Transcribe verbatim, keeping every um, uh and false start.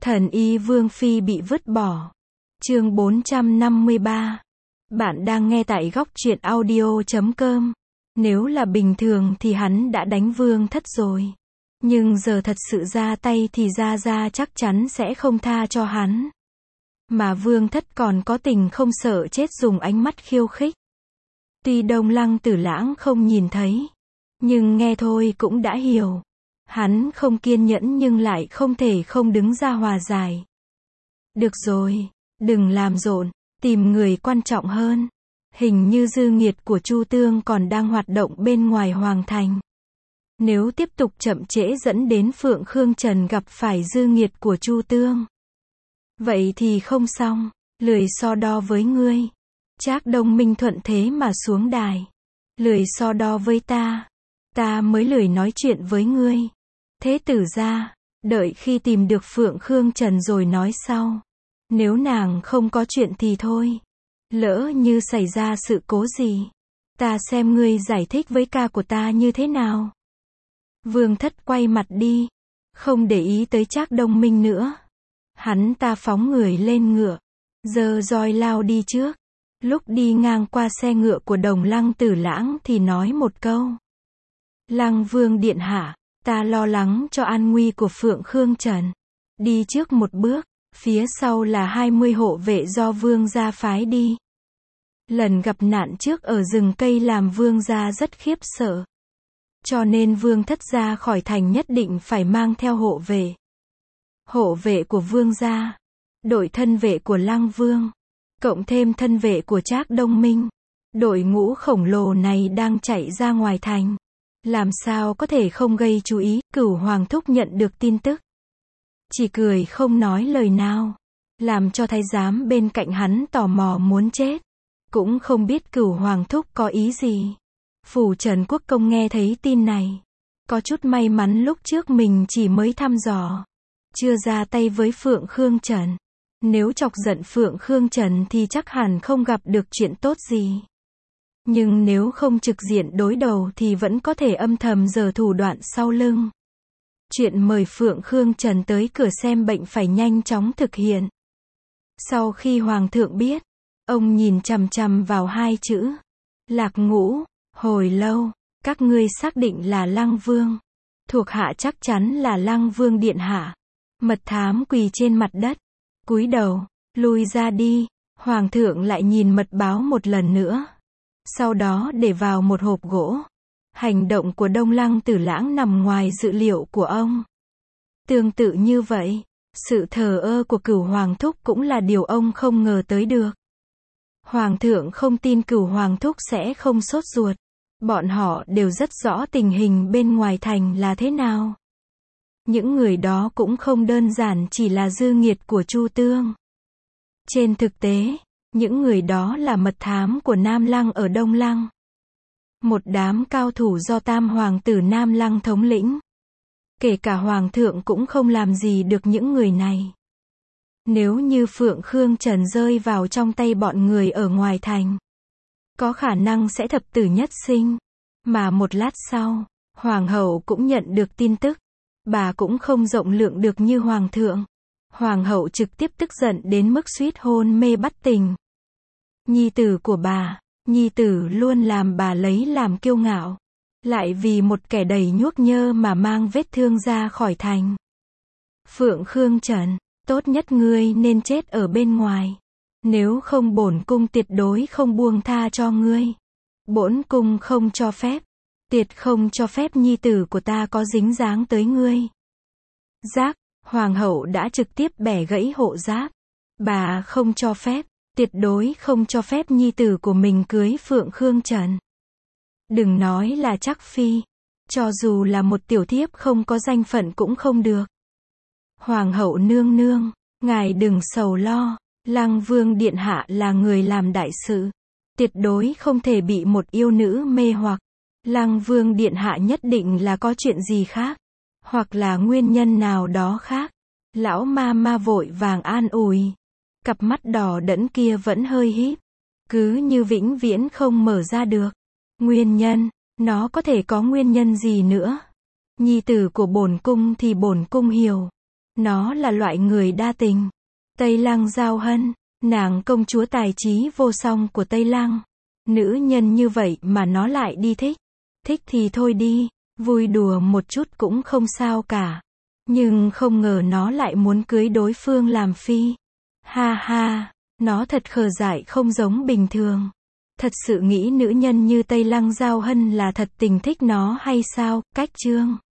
Thần y Vương Phi bị vứt bỏ. Chương bốn trăm năm mươi ba. Bạn đang nghe tại góc truyện audio chấm com. Nếu là bình thường thì hắn đã đánh Vương Thất rồi. Nhưng giờ thật sự ra tay thì Gia Gia chắc chắn sẽ không tha cho hắn. Mà Vương Thất còn có tình không sợ chết dùng ánh mắt khiêu khích. Tuy Đông Lăng Tử Lãng không nhìn thấy, nhưng nghe thôi cũng đã hiểu. Hắn không kiên nhẫn nhưng lại không thể không đứng ra hòa giải. Được rồi, đừng làm rộn, tìm người quan trọng hơn. Hình như dư nghiệt của Chu Tương còn đang hoạt động bên ngoài Hoàng Thành. Nếu tiếp tục chậm trễ dẫn đến Phượng Khương Trần gặp phải dư nghiệt của Chu Tương, vậy thì không xong, lười so đo với ngươi. Trác Đông Minh thuận thế mà xuống đài. Lười so đo với ta, ta mới lười nói chuyện với ngươi. Thế tử ra, đợi khi tìm được Phượng Khương Trần rồi nói sau. Nếu nàng không có chuyện thì thôi. Lỡ như xảy ra sự cố gì, ta xem ngươi giải thích với ca của ta như thế nào. Vương Thất quay mặt đi, không để ý tới Trác Đông Minh nữa. Hắn ta phóng người lên ngựa, giơ roi lao đi trước. Lúc đi ngang qua xe ngựa của Đồng Lăng Tử Lãng thì nói một câu. Lăng Vương điện hạ, ta lo lắng cho an nguy của Phượng Khương Trần. Đi trước một bước, phía sau là hai mươi hộ vệ do Vương gia phái đi. Lần gặp nạn trước ở rừng cây làm Vương gia rất khiếp sợ. Cho nên Vương Thất ra khỏi thành nhất định phải mang theo hộ vệ. Hộ vệ của Vương gia, đội thân vệ của Lăng Vương, cộng thêm thân vệ của Trác Đông Minh. Đội ngũ khổng lồ này đang chạy ra ngoài thành. Làm sao có thể không gây chú ý. Cửu Hoàng Thúc nhận được tin tức, chỉ cười không nói lời nào, làm cho thái giám bên cạnh hắn tò mò muốn chết. Cũng không biết Cửu Hoàng Thúc có ý gì. Phủ Trần Quốc Công nghe thấy tin này, có chút may mắn lúc trước mình chỉ mới thăm dò, chưa ra tay với Phượng Khương Trần. Nếu chọc giận Phượng Khương Trần thì chắc hẳn không gặp được chuyện tốt gì. Nhưng nếu không trực diện đối đầu thì vẫn có thể âm thầm giở thủ đoạn sau lưng. Chuyện mời Phượng Khương Trần tới cửa xem bệnh phải nhanh chóng thực hiện. Sau khi Hoàng thượng biết, ông nhìn chằm chằm vào hai chữ Lạc Ngũ, hồi lâu. Các ngươi xác định là Lăng Vương. Thuộc hạ chắc chắn là Lăng Vương điện hạ. Mật thám quỳ trên mặt đất, cúi đầu, lui ra đi. Hoàng thượng lại nhìn mật báo một lần nữa. Sau đó để vào một hộp gỗ. Hành động của Đông Lăng Tử Lãng nằm ngoài dự liệu của ông. Tương tự như vậy, sự thờ ơ của Cửu Hoàng Thúc cũng là điều ông không ngờ tới được. Hoàng thượng không tin Cửu Hoàng Thúc sẽ không sốt ruột. Bọn họ đều rất rõ tình hình bên ngoài thành là thế nào. Những người đó cũng không đơn giản chỉ là dư nghiệt của Chu Tương. Trên thực tế, những người đó là mật thám của Nam Lăng ở Đông Lăng. Một đám cao thủ do Tam Hoàng tử Nam Lăng thống lĩnh. Kể cả Hoàng thượng cũng không làm gì được những người này. Nếu như Phượng Khương Trần rơi vào trong tay bọn người ở ngoài thành, có khả năng sẽ thập tử nhất sinh. Mà một lát sau, Hoàng hậu cũng nhận được tin tức. Bà cũng không rộng lượng được như Hoàng thượng. Hoàng hậu trực tiếp tức giận đến mức suýt hôn mê bất tỉnh. Nhi tử của bà, nhi tử luôn làm bà lấy làm kiêu ngạo. Lại vì một kẻ đầy nhuốc nhơ mà mang vết thương ra khỏi thành. Phượng Khương Trần, tốt nhất ngươi nên chết ở bên ngoài. Nếu không bổn cung tuyệt đối không buông tha cho ngươi. Bổn cung không cho phép, tuyệt không cho phép nhi tử của ta có dính dáng tới ngươi. Giáp, Hoàng hậu đã trực tiếp bẻ gãy hộ giáp. Bà không cho phép, tuyệt đối không cho phép nhi tử của mình cưới Phượng Khương Trần. Đừng nói là Trác phi, cho dù là một tiểu thiếp không có danh phận cũng không được. Hoàng hậu nương nương, ngài đừng sầu lo. Lăng Vương điện hạ là người làm đại sự, tuyệt đối không thể bị một yêu nữ mê hoặc. Lăng Vương điện hạ nhất định là có chuyện gì khác, hoặc là nguyên nhân nào đó khác. Lão ma ma vội vàng an ủi. Cặp mắt đỏ đẫn kia vẫn hơi híp, cứ như vĩnh viễn không mở ra được. Nguyên nhân, nó có thể có nguyên nhân gì nữa? Nhi tử của bổn cung thì bổn cung hiểu. Nó là loại người đa tình. Tây Lăng Giao Hân, nàng công chúa tài trí vô song của Tây Lăng. Nữ nhân như vậy mà nó lại đi thích. Thích thì thôi đi, vui đùa một chút cũng không sao cả. Nhưng không ngờ nó lại muốn cưới đối phương làm phi. Ha ha, nó thật khờ dại không giống bình thường. Thật sự nghĩ nữ nhân như Tây Lăng Giao Hân là thật tình thích nó hay sao? Cách chương